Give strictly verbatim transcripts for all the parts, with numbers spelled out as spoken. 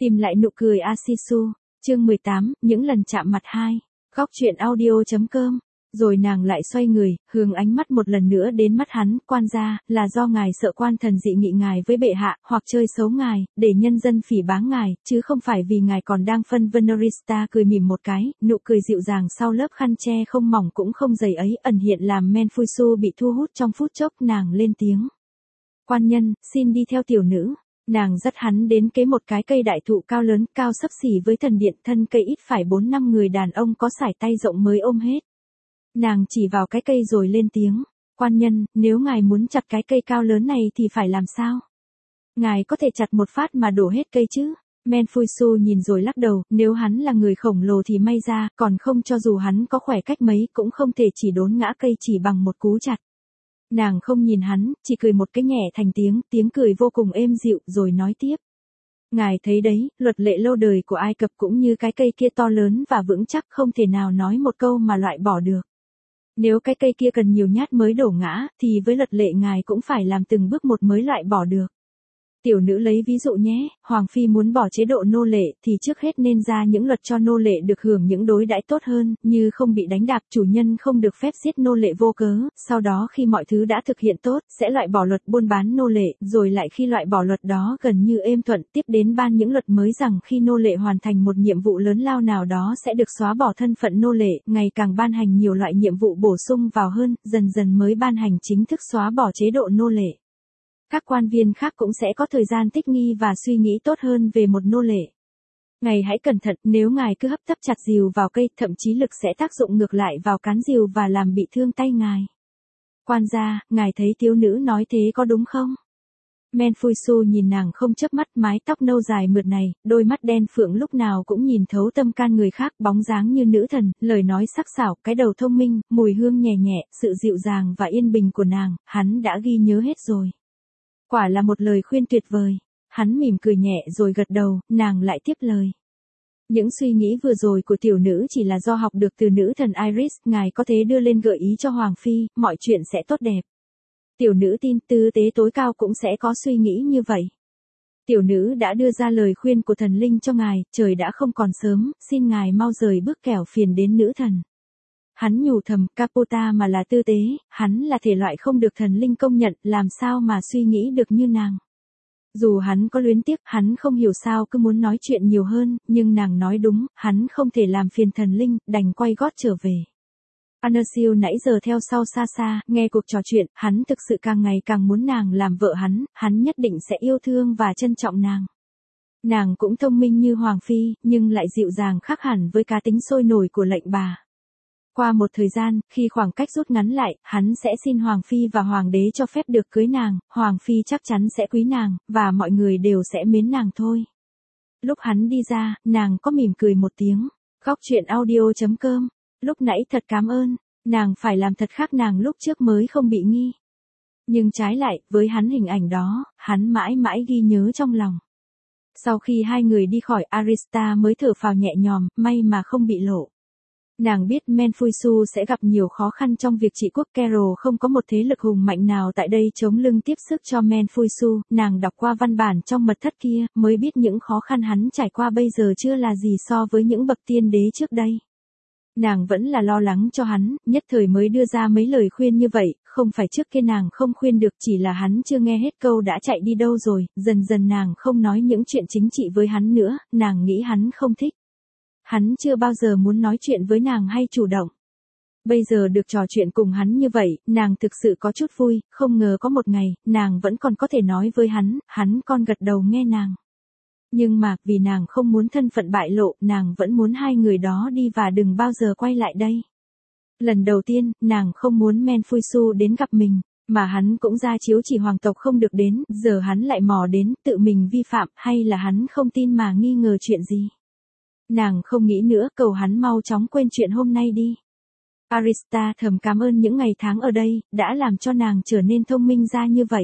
Tìm lại nụ cười Asisu, chương mười tám, những lần chạm mặt hai. Góc truyện audio.com. Rồi nàng lại xoay người, hướng ánh mắt một lần nữa đến mắt hắn, quan gia, là do ngài sợ quan thần dị nghị ngài với bệ hạ, hoặc chơi xấu ngài, để nhân dân phỉ báng ngài, chứ không phải vì ngài còn đang phân vân. Norista cười mỉm một cái, nụ cười dịu dàng sau lớp khăn che không mỏng cũng không dày ấy, ẩn hiện làm Menfusu bị thu hút trong phút chốc. Nàng lên tiếng. Quan nhân, xin đi theo tiểu nữ. Nàng dắt hắn đến kế một cái cây đại thụ cao lớn, cao xấp xỉ với thần điện, thân cây ít phải bốn năm người đàn ông có sải tay rộng mới ôm hết. Nàng chỉ vào cái cây rồi lên tiếng, quan nhân, nếu ngài muốn chặt cái cây cao lớn này thì phải làm sao? Ngài có thể chặt một phát mà đổ hết cây chứ? Menfusu nhìn rồi lắc đầu, nếu hắn là người khổng lồ thì may ra, còn không cho dù hắn có khỏe cách mấy cũng không thể chỉ đốn ngã cây chỉ bằng một cú chặt. Nàng không nhìn hắn, chỉ cười một cái nhẹ thành tiếng, tiếng cười vô cùng êm dịu, rồi nói tiếp. Ngài thấy đấy, luật lệ lâu đời của Ai Cập cũng như cái cây kia to lớn và vững chắc, không thể nào nói một câu mà loại bỏ được. Nếu cái cây kia cần nhiều nhát mới đổ ngã, thì với luật lệ ngài cũng phải làm từng bước một mới loại bỏ được. Tiểu nữ lấy ví dụ nhé, Hoàng Phi muốn bỏ chế độ nô lệ thì trước hết nên ra những luật cho nô lệ được hưởng những đối đãi tốt hơn, như không bị đánh đạp, chủ nhân không được phép giết nô lệ vô cớ, sau đó khi mọi thứ đã thực hiện tốt, sẽ loại bỏ luật buôn bán nô lệ, rồi lại khi loại bỏ luật đó gần như êm thuận, tiếp đến ban những luật mới rằng khi nô lệ hoàn thành một nhiệm vụ lớn lao nào đó sẽ được xóa bỏ thân phận nô lệ, ngày càng ban hành nhiều loại nhiệm vụ bổ sung vào hơn, dần dần mới ban hành chính thức xóa bỏ chế độ nô lệ. Các quan viên khác cũng sẽ có thời gian thích nghi và suy nghĩ tốt hơn về một nô lệ. Ngài hãy cẩn thận, nếu ngài cứ hấp tấp chặt rìu vào cây, thậm chí lực sẽ tác dụng ngược lại vào cán rìu và làm bị thương tay ngài. Quan gia, ngài thấy thiếu nữ nói thế có đúng không? Menfusu nhìn nàng không chớp mắt, mái tóc nâu dài mượt này, đôi mắt đen phượng lúc nào cũng nhìn thấu tâm can người khác, bóng dáng như nữ thần, lời nói sắc sảo, cái đầu thông minh, mùi hương nhẹ nhẹ, sự dịu dàng và yên bình của nàng, hắn đã ghi nhớ hết rồi. Quả là một lời khuyên tuyệt vời. Hắn mỉm cười nhẹ rồi gật đầu, nàng lại tiếp lời. Những suy nghĩ vừa rồi của tiểu nữ chỉ là do học được từ nữ thần Iris, ngài có thể đưa lên gợi ý cho Hoàng Phi, mọi chuyện sẽ tốt đẹp. Tiểu nữ tin tư tế tối cao cũng sẽ có suy nghĩ như vậy. Tiểu nữ đã đưa ra lời khuyên của thần linh cho ngài, trời đã không còn sớm, xin ngài mau rời bước kẻo phiền đến nữ thần. Hắn nhủ thầm, Capota mà là tư tế, hắn là thể loại không được thần linh công nhận, làm sao mà suy nghĩ được như nàng. Dù hắn có luyến tiếc, hắn không hiểu sao cứ muốn nói chuyện nhiều hơn, nhưng nàng nói đúng, hắn không thể làm phiền thần linh, đành quay gót trở về. Anersil nãy giờ theo sau xa xa, nghe cuộc trò chuyện, hắn thực sự càng ngày càng muốn nàng làm vợ hắn, hắn nhất định sẽ yêu thương và trân trọng nàng. Nàng cũng thông minh như Hoàng Phi, nhưng lại dịu dàng khác hẳn với cá tính sôi nổi của lệnh bà. Qua một thời gian, khi khoảng cách rút ngắn lại, hắn sẽ xin Hoàng Phi và Hoàng đế cho phép được cưới nàng, Hoàng Phi chắc chắn sẽ quý nàng, và mọi người đều sẽ mến nàng thôi. Lúc hắn đi ra, nàng có mỉm cười một tiếng. Góc truyện audio.com. Lúc nãy thật cảm ơn, nàng phải làm thật khác nàng lúc trước mới không bị nghi. Nhưng trái lại, với hắn hình ảnh đó, hắn mãi mãi ghi nhớ trong lòng. Sau khi hai người đi khỏi, Arista mới thở phào nhẹ nhõm, may mà không bị lộ. Nàng biết Menfusu sẽ gặp nhiều khó khăn trong việc trị quốc. Carol không có một thế lực hùng mạnh nào tại đây chống lưng tiếp sức cho Menfusu. Nàng đọc qua văn bản trong mật thất kia, mới biết những khó khăn hắn trải qua bây giờ chưa là gì so với những bậc tiên đế trước đây. Nàng vẫn là lo lắng cho hắn, nhất thời mới đưa ra mấy lời khuyên như vậy, không phải trước kia nàng không khuyên được, chỉ là hắn chưa nghe hết câu đã chạy đi đâu rồi. Dần dần nàng không nói những chuyện chính trị với hắn nữa, nàng nghĩ hắn không thích. Hắn chưa bao giờ muốn nói chuyện với nàng hay chủ động. Bây giờ được trò chuyện cùng hắn như vậy, nàng thực sự có chút vui, không ngờ có một ngày, nàng vẫn còn có thể nói với hắn, hắn còn gật đầu nghe nàng. Nhưng mà, vì nàng không muốn thân phận bại lộ, nàng vẫn muốn hai người đó đi và đừng bao giờ quay lại đây. Lần đầu tiên, nàng không muốn Menfusu đến gặp mình, mà hắn cũng ra chiếu chỉ hoàng tộc không được đến, giờ hắn lại mò đến, tự mình vi phạm, hay là hắn không tin mà nghi ngờ chuyện gì. Nàng không nghĩ nữa, cầu hắn mau chóng quên chuyện hôm nay đi. Arista thầm cảm ơn những ngày tháng ở đây, đã làm cho nàng trở nên thông minh ra như vậy.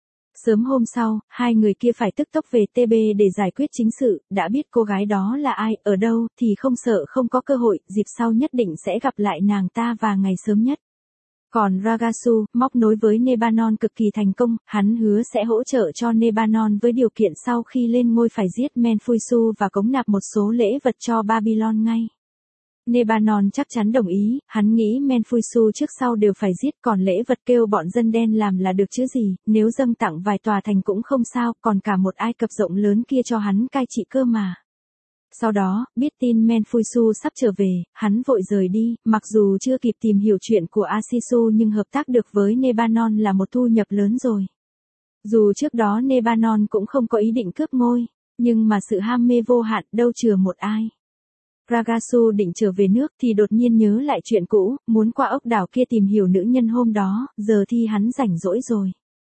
Sớm hôm sau, hai người kia phải tức tốc về tê bê để giải quyết chính sự, đã biết cô gái đó là ai, ở đâu, thì không sợ không có cơ hội, dịp sau nhất định sẽ gặp lại nàng ta và ngày sớm nhất. Còn Ragasu, móc nối với Nebanon cực kỳ thành công, hắn hứa sẽ hỗ trợ cho Nebanon với điều kiện sau khi lên ngôi phải giết Menfuisu và cống nạp một số lễ vật cho Babylon ngay. Nebanon chắc chắn đồng ý, hắn nghĩ Menfuisu trước sau đều phải giết, còn lễ vật kêu bọn dân đen làm là được chứ gì, nếu dâng tặng vài tòa thành cũng không sao, còn cả một Ai Cập rộng lớn kia cho hắn cai trị cơ mà. Sau đó, biết tin Menfuisu sắp trở về, hắn vội rời đi, mặc dù chưa kịp tìm hiểu chuyện của Asisu nhưng hợp tác được với Nebanon là một thu nhập lớn rồi. Dù trước đó Nebanon cũng không có ý định cướp ngôi, nhưng mà sự ham mê vô hạn đâu chừa một ai. Ragasu định trở về nước thì đột nhiên nhớ lại chuyện cũ, muốn qua ốc đảo kia tìm hiểu nữ nhân hôm đó, giờ thì hắn rảnh rỗi rồi.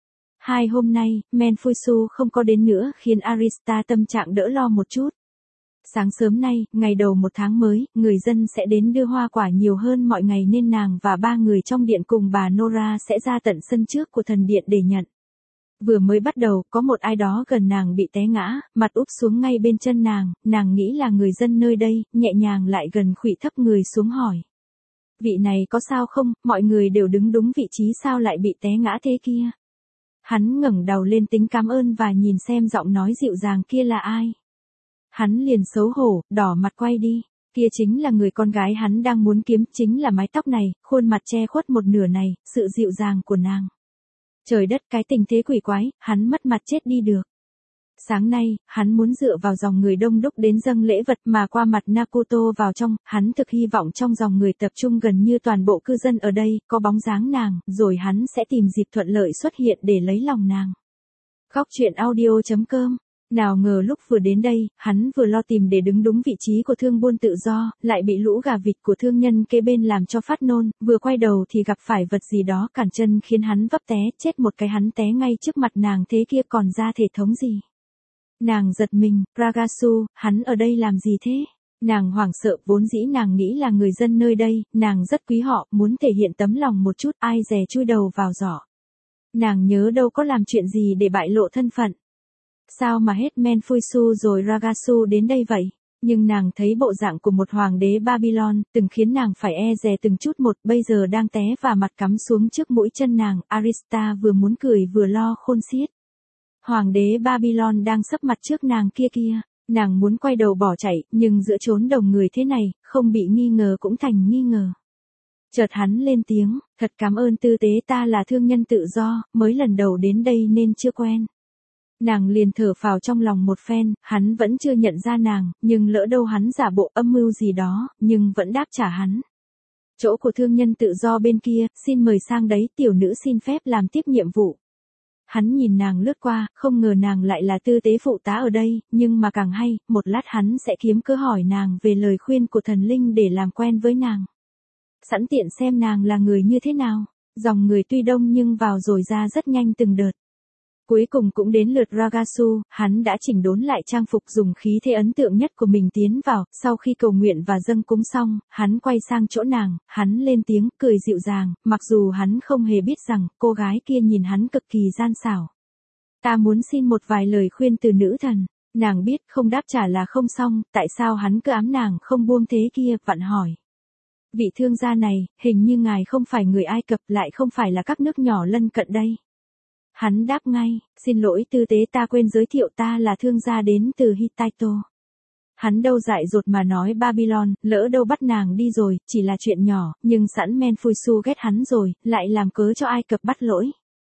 Hai hôm nay, Menfuisu không có đến nữa khiến Arista tâm trạng đỡ lo một chút. Sáng sớm nay, ngày đầu một tháng mới, người dân sẽ đến đưa hoa quả nhiều hơn mọi ngày nên nàng và ba người trong điện cùng bà Nora sẽ ra tận sân trước của thần điện để nhận. Vừa mới bắt đầu, có một ai đó gần nàng bị té ngã, mặt úp xuống ngay bên chân nàng, nàng nghĩ là người dân nơi đây, nhẹ nhàng lại gần khuỵu thấp người xuống hỏi. Vị này có sao không, mọi người đều đứng đúng vị trí sao lại bị té ngã thế kia? Hắn ngẩng đầu lên tính cảm ơn và nhìn xem giọng nói dịu dàng kia là ai. Hắn liền xấu hổ, đỏ mặt quay đi, kia chính là người con gái hắn đang muốn kiếm, chính là mái tóc này, khuôn mặt che khuất một nửa này, sự dịu dàng của nàng. Trời đất, cái tình thế quỷ quái, hắn mất mặt chết đi được. Sáng nay, hắn muốn dựa vào dòng người đông đúc đến dâng lễ vật mà qua mặt Nakuto vào trong, hắn thực hy vọng trong dòng người tập trung gần như toàn bộ cư dân ở đây, có bóng dáng nàng, rồi hắn sẽ tìm dịp thuận lợi xuất hiện để lấy lòng nàng. Góc truyện audio chấm com. Nào ngờ lúc vừa đến đây, hắn vừa lo tìm để đứng đúng vị trí của thương buôn tự do, lại bị lũ gà vịt của thương nhân kế bên làm cho phát nôn, vừa quay đầu thì gặp phải vật gì đó cản chân khiến hắn vấp té, chết một cái hắn té ngay trước mặt nàng thế kia còn ra thể thống gì. Nàng giật mình, Ragasu, hắn ở đây làm gì thế? Nàng hoảng sợ, vốn dĩ nàng nghĩ là người dân nơi đây, nàng rất quý họ, muốn thể hiện tấm lòng một chút, ai dè chui đầu vào giỏ. Nàng nhớ đâu có làm chuyện gì để bại lộ thân phận. Sao mà hết Menfuisu rồi Ragasu đến đây vậy? Nhưng nàng thấy bộ dạng của một hoàng đế Babylon, từng khiến nàng phải e dè từng chút một, bây giờ đang té và mặt cắm xuống trước mũi chân nàng, Arista vừa muốn cười vừa lo khôn xiết. Hoàng đế Babylon đang sấp mặt trước nàng kia kia, nàng muốn quay đầu bỏ chạy, nhưng giữa chốn đồng người thế này, không bị nghi ngờ cũng thành nghi ngờ. Chợt hắn lên tiếng, thật cảm ơn tư tế, ta là thương nhân tự do, mới lần đầu đến đây nên chưa quen. Nàng liền thở phào trong lòng một phen, hắn vẫn chưa nhận ra nàng, nhưng lỡ đâu hắn giả bộ âm mưu gì đó, nhưng vẫn đáp trả hắn. Chỗ của thương nhân tự do bên kia, xin mời sang đấy, tiểu nữ xin phép làm tiếp nhiệm vụ. Hắn nhìn nàng lướt qua, không ngờ nàng lại là tư tế phụ tá ở đây, nhưng mà càng hay, một lát hắn sẽ kiếm cơ hỏi nàng về lời khuyên của thần linh để làm quen với nàng. Sẵn tiện xem nàng là người như thế nào. Dòng người tuy đông nhưng vào rồi ra rất nhanh từng đợt. Cuối cùng cũng đến lượt Ragasu, hắn đã chỉnh đốn lại trang phục dùng khí thế ấn tượng nhất của mình tiến vào, sau khi cầu nguyện và dâng cúng xong, hắn quay sang chỗ nàng, hắn lên tiếng, cười dịu dàng, mặc dù hắn không hề biết rằng, cô gái kia nhìn hắn cực kỳ gian xảo. Ta muốn xin một vài lời khuyên từ nữ thần, nàng biết không đáp trả là không xong, tại sao hắn cứ ám nàng không buông thế kia, vặn hỏi. Vị thương gia này, hình như ngài không phải người Ai Cập lại không phải là các nước nhỏ lân cận đây. Hắn đáp ngay, xin lỗi tư tế, ta quên giới thiệu, ta là thương gia đến từ Hittite. Hắn đâu dại dột mà nói Babylon, lỡ đâu bắt nàng đi rồi, chỉ là chuyện nhỏ, nhưng sẵn Menfuisu ghét hắn rồi, lại làm cớ cho Ai Cập bắt lỗi.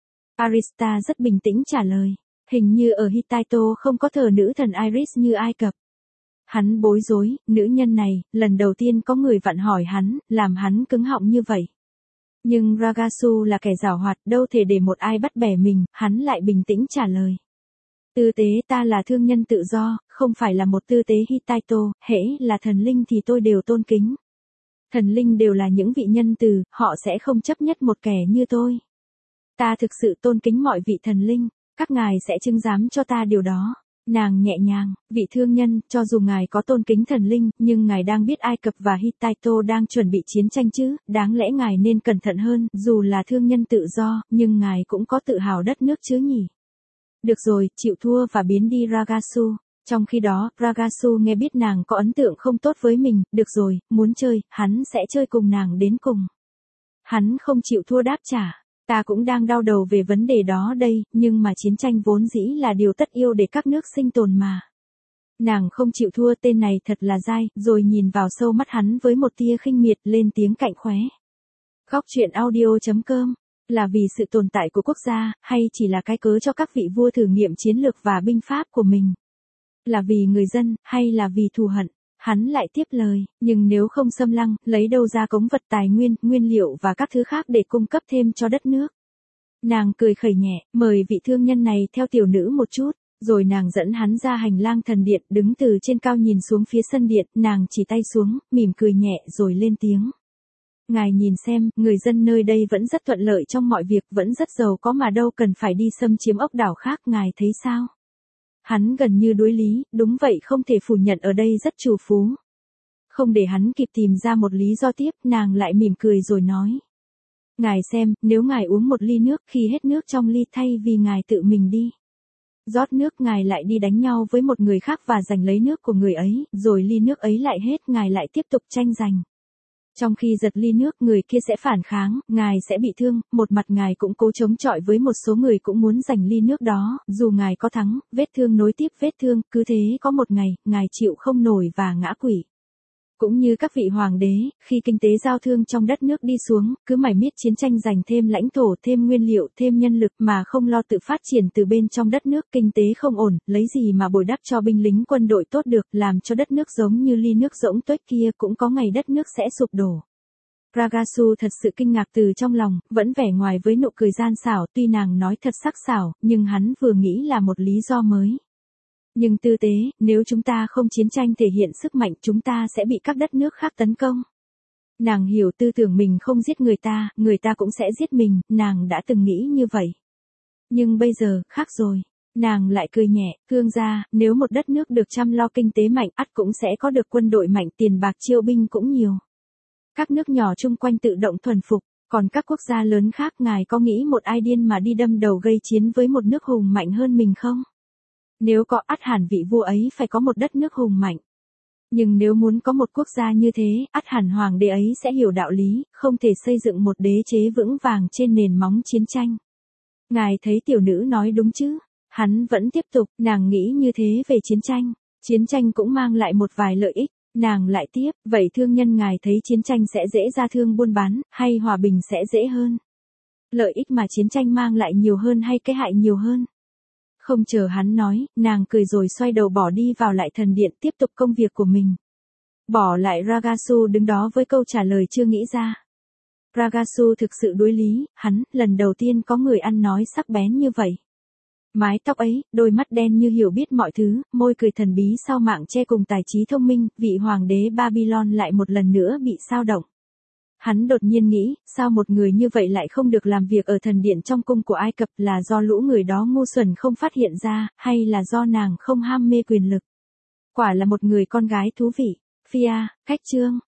Arista rất bình tĩnh trả lời, hình như ở Hittite không có thờ nữ thần Iris như Ai Cập. Hắn bối rối, nữ nhân này, lần đầu tiên có người vặn hỏi hắn, làm hắn cứng họng như vậy. Nhưng Ragasu là kẻ giảo hoạt, đâu thể để một ai bắt bẻ mình, hắn lại bình tĩnh trả lời. Tư tế, ta là thương nhân tự do, không phải là một tư tế Hittite, hễ là thần linh thì tôi đều tôn kính. Thần linh đều là những vị nhân từ, họ sẽ không chấp nhất một kẻ như tôi. Ta thực sự tôn kính mọi vị thần linh, các ngài sẽ chứng giám cho ta điều đó. Nàng nhẹ nhàng, vị thương nhân, cho dù ngài có tôn kính thần linh, nhưng ngài đang biết Ai Cập và Hittite đang chuẩn bị chiến tranh chứ, đáng lẽ ngài nên cẩn thận hơn, dù là thương nhân tự do, nhưng ngài cũng có tự hào đất nước chứ nhỉ. Được rồi, chịu thua và biến đi Ragasu. Trong khi đó, Ragasu nghe biết nàng có ấn tượng không tốt với mình, được rồi, muốn chơi, hắn sẽ chơi cùng nàng đến cùng. Hắn không chịu thua đáp trả. Ta cũng đang đau đầu về vấn đề đó đây, nhưng mà chiến tranh vốn dĩ là điều tất yếu để các nước sinh tồn mà. Nàng không chịu thua, tên này thật là dai, rồi nhìn vào sâu mắt hắn với một tia khinh miệt, lên tiếng cạnh khóe. Góc truyện audio.com, là vì sự tồn tại của quốc gia, hay chỉ là cái cớ cho các vị vua thử nghiệm chiến lược và binh pháp của mình? Là vì người dân, hay là vì thù hận? Hắn lại tiếp lời, nhưng nếu không xâm lăng, lấy đâu ra cống vật tài nguyên, nguyên liệu và các thứ khác để cung cấp thêm cho đất nước? Nàng cười khẩy nhẹ, mời vị thương nhân này theo tiểu nữ một chút, rồi nàng dẫn hắn ra hành lang thần điện, đứng từ trên cao nhìn xuống phía sân điện, nàng chỉ tay xuống, mỉm cười nhẹ rồi lên tiếng. Ngài nhìn xem, người dân nơi đây vẫn rất thuận lợi trong mọi việc, vẫn rất giàu có mà đâu cần phải đi xâm chiếm ốc đảo khác, ngài thấy sao? Hắn gần như đối lý, đúng vậy, không thể phủ nhận ở đây rất trù phú. Không để hắn kịp tìm ra một lý do tiếp, nàng lại mỉm cười rồi nói. Ngài xem, nếu ngài uống một ly nước, khi hết nước trong ly, thay vì ngài tự mình đi rót nước, ngài lại đi đánh nhau với một người khác và giành lấy nước của người ấy, rồi ly nước ấy lại hết, ngài lại tiếp tục tranh giành. Trong khi giật ly nước, người kia sẽ phản kháng, ngài sẽ bị thương, một mặt ngài cũng cố chống chọi với một số người cũng muốn giành ly nước đó, dù ngài có thắng, vết thương nối tiếp vết thương, cứ thế có một ngày, ngài chịu không nổi và ngã quỵ. Cũng như các vị hoàng đế, khi kinh tế giao thương trong đất nước đi xuống, cứ mải miết chiến tranh giành thêm lãnh thổ, thêm nguyên liệu, thêm nhân lực mà không lo tự phát triển từ bên trong đất nước, kinh tế không ổn, lấy gì mà bồi đắp cho binh lính quân đội tốt được, làm cho đất nước giống như ly nước rỗng tuếch kia, cũng có ngày đất nước sẽ sụp đổ. Ragasu thật sự kinh ngạc từ trong lòng, vẫn vẻ ngoài với nụ cười gian xảo, tuy nàng nói thật sắc sảo, nhưng hắn vừa nghĩ là một lý do mới. Nhưng tư tế, nếu chúng ta không chiến tranh thể hiện sức mạnh, chúng ta sẽ bị các đất nước khác tấn công. Nàng hiểu tư tưởng mình không giết người ta, người ta cũng sẽ giết mình, nàng đã từng nghĩ như vậy. Nhưng bây giờ, khác rồi. Nàng lại cười nhẹ, thương gia, nếu một đất nước được chăm lo kinh tế mạnh, ắt cũng sẽ có được quân đội mạnh, tiền bạc chiêu binh cũng nhiều. Các nước nhỏ chung quanh tự động thuần phục, còn các quốc gia lớn khác, ngài có nghĩ một ai điên mà đi đâm đầu gây chiến với một nước hùng mạnh hơn mình không? Nếu có, ắt hẳn vị vua ấy phải có một đất nước hùng mạnh. Nhưng nếu muốn có một quốc gia như thế, ắt hẳn hoàng đế ấy sẽ hiểu đạo lý, không thể xây dựng một đế chế vững vàng trên nền móng chiến tranh. Ngài thấy tiểu nữ nói đúng chứ? Hắn vẫn tiếp tục, nàng nghĩ như thế về chiến tranh. Chiến tranh cũng mang lại một vài lợi ích. Nàng lại tiếp, vậy thương nhân ngài thấy chiến tranh sẽ dễ ra thương buôn bán, hay hòa bình sẽ dễ hơn? Lợi ích mà chiến tranh mang lại nhiều hơn hay cái hại nhiều hơn? Không chờ hắn nói, nàng cười rồi xoay đầu bỏ đi vào lại thần điện, tiếp tục công việc của mình. Bỏ lại Ragasu đứng đó với câu trả lời chưa nghĩ ra. Ragasu thực sự đối lý, hắn, lần đầu tiên có người ăn nói sắc bén như vậy. Mái tóc ấy, đôi mắt đen như hiểu biết mọi thứ, môi cười thần bí sau mạng che cùng tài trí thông minh, vị hoàng đế Babylon lại một lần nữa bị xao động. Hắn đột nhiên nghĩ, sao một người như vậy lại không được làm việc ở thần điện trong cung của Ai Cập, là do lũ người đó ngu xuẩn không phát hiện ra, hay là do nàng không ham mê quyền lực? Quả là một người con gái thú vị. Fia, cách chương.